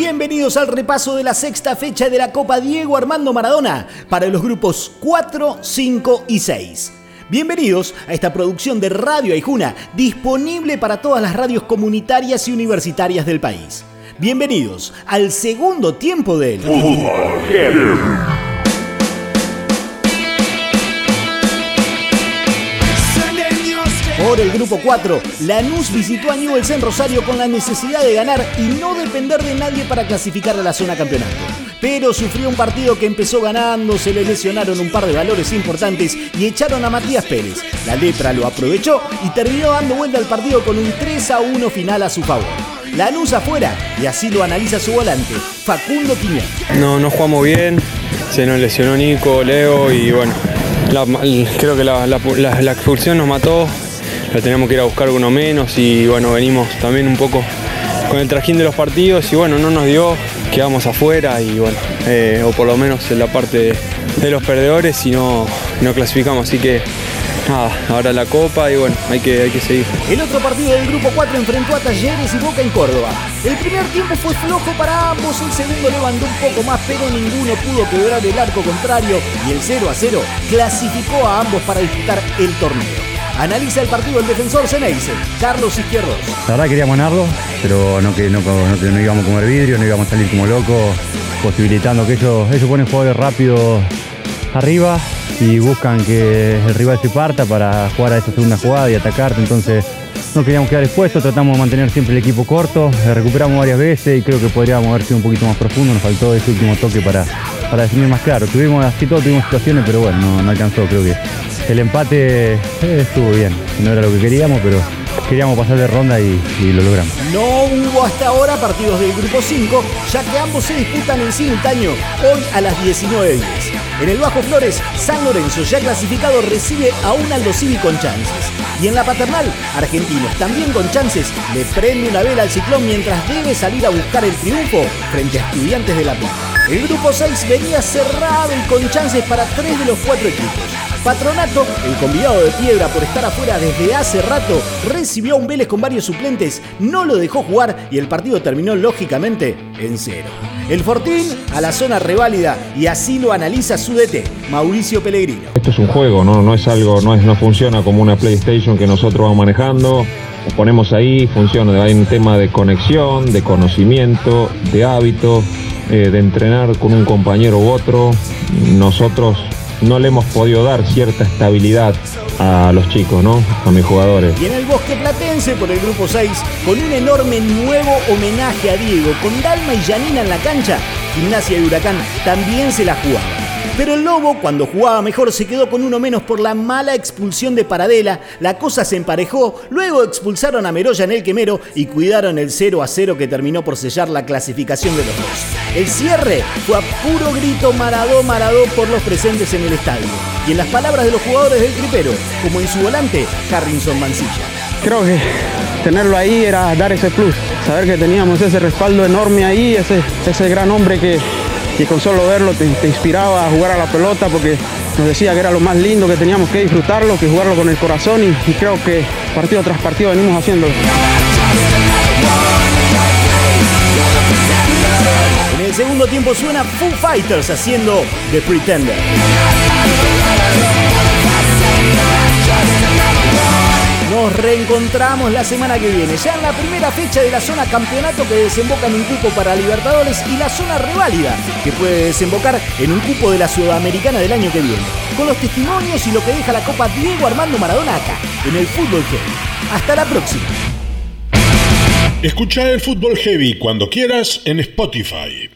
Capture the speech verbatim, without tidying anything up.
Bienvenidos al repaso de la sexta fecha de la Copa Diego Armando Maradona para los grupos cuatro, cinco y seis. Bienvenidos a esta producción de Radio Aijuna, disponible para todas las radios comunitarias y universitarias del país. Bienvenidos al segundo tiempo del Fútbol. Por el grupo cuatro, Lanús visitó a Newell's en Rosario con la necesidad de ganar y no depender de nadie para clasificar a la zona campeonato. Pero sufrió un partido que empezó ganando, se le lesionaron un par de valores importantes y echaron a Matías Pérez. La Lepra lo aprovechó y terminó dando vuelta al partido con un tres a uno final a su favor. Lanús afuera, y así lo analiza su volante, Facundo Quiñón. No, no jugamos bien, se nos lesionó Nico, Leo y bueno, la, creo que la, la, la, la expulsión nos mató. La teníamos que ir a buscar uno menos y bueno, venimos también un poco con el trajín de los partidos y bueno, no nos dio, quedamos afuera y bueno, eh, o por lo menos en la parte de, de los perdedores y no, no clasificamos, así que nada, ahora la Copa y bueno, hay que, hay que seguir. El otro partido del grupo cuatro enfrentó a Talleres y Boca en Córdoba. El primer tiempo fue flojo para ambos, el segundo levantó un poco más, pero ninguno pudo quebrar el arco contrario y el cero a cero clasificó a ambos para disputar el torneo. Analiza el partido el defensor Ceneice, Carlos Izquierdos. La verdad queríamos ganarlo, pero no que no, no, no íbamos a comer vidrio, no íbamos a salir como locos, posibilitando que ellos, ellos ponen jugadores rápidos arriba y buscan que el rival se parta para jugar a esa segunda jugada y atacarte, entonces no queríamos quedar expuestos, tratamos de mantener siempre el equipo corto, recuperamos varias veces y creo que podríamos haber sido un poquito más profundo, nos faltó ese último toque para, para definir más claro. Tuvimos, así todo tuvimos situaciones, pero bueno, no, no alcanzó, creo que el empate eh, estuvo bien, no era lo que queríamos, pero queríamos pasar de ronda y, y lo logramos. No hubo hasta ahora partidos del grupo cinco, ya que ambos se disputan en simultáneo hoy a las diecinueve diez. En el Bajo Flores, San Lorenzo, ya clasificado, recibe a un Aldo Civi con chances. Y en la Paternal, Argentinos, también con chances, le prende una vela al Ciclón mientras debe salir a buscar el triunfo frente a Estudiantes de La Plata. El grupo seis venía cerrado y con chances para tres de los cuatro equipos. Patronato, el convidado de piedra por estar afuera desde hace rato, recibió a un Vélez con varios suplentes, no lo dejó jugar y el partido terminó lógicamente en cero. El Fortín a la zona reválida y así lo analiza su D T, Mauricio Pellegrino. Esto es un juego, no, no es algo, no, es, no funciona como una PlayStation que nosotros vamos manejando. Lo ponemos ahí, funciona, hay un tema de conexión, de conocimiento, de hábito, eh, de entrenar con un compañero u otro. Nosotros no le hemos podido dar cierta estabilidad a los chicos, ¿no? A mis jugadores. Y en el Bosque Platense, por el grupo seis, con un enorme nuevo homenaje a Diego, con Dalma y Janina en la cancha, Gimnasia y Huracán también se la jugaban. Pero el Lobo, cuando jugaba mejor, se quedó con uno menos por la mala expulsión de Paradela. La cosa se emparejó, luego expulsaron a Meroya en el Quemero y cuidaron el cero a cero que terminó por sellar la clasificación de los dos. El cierre fue a puro grito Maradó, Maradó por los presentes en el estadio. Y en las palabras de los jugadores del Tripero, como en su volante, Harrison Mancilla. Creo que tenerlo ahí era dar ese plus, saber que teníamos ese respaldo enorme ahí, ese, ese gran hombre que... y con solo verlo te, te inspiraba a jugar a la pelota porque nos decía que era lo más lindo, que teníamos que disfrutarlo, que jugarlo con el corazón y, y creo que partido tras partido venimos haciéndolo. En el segundo tiempo suena Foo Fighters haciendo The Pretender. Nos reencontramos la semana que viene, ya en la primera fecha de la zona campeonato que desemboca en un cupo para Libertadores y la zona reválida que puede desembocar en un cupo de la Sudamericana del año que viene. Con los testimonios y lo que deja la Copa Diego Armando Maradona acá, en el Fútbol Heavy. Hasta la próxima. Escucha el Fútbol Heavy cuando quieras en Spotify.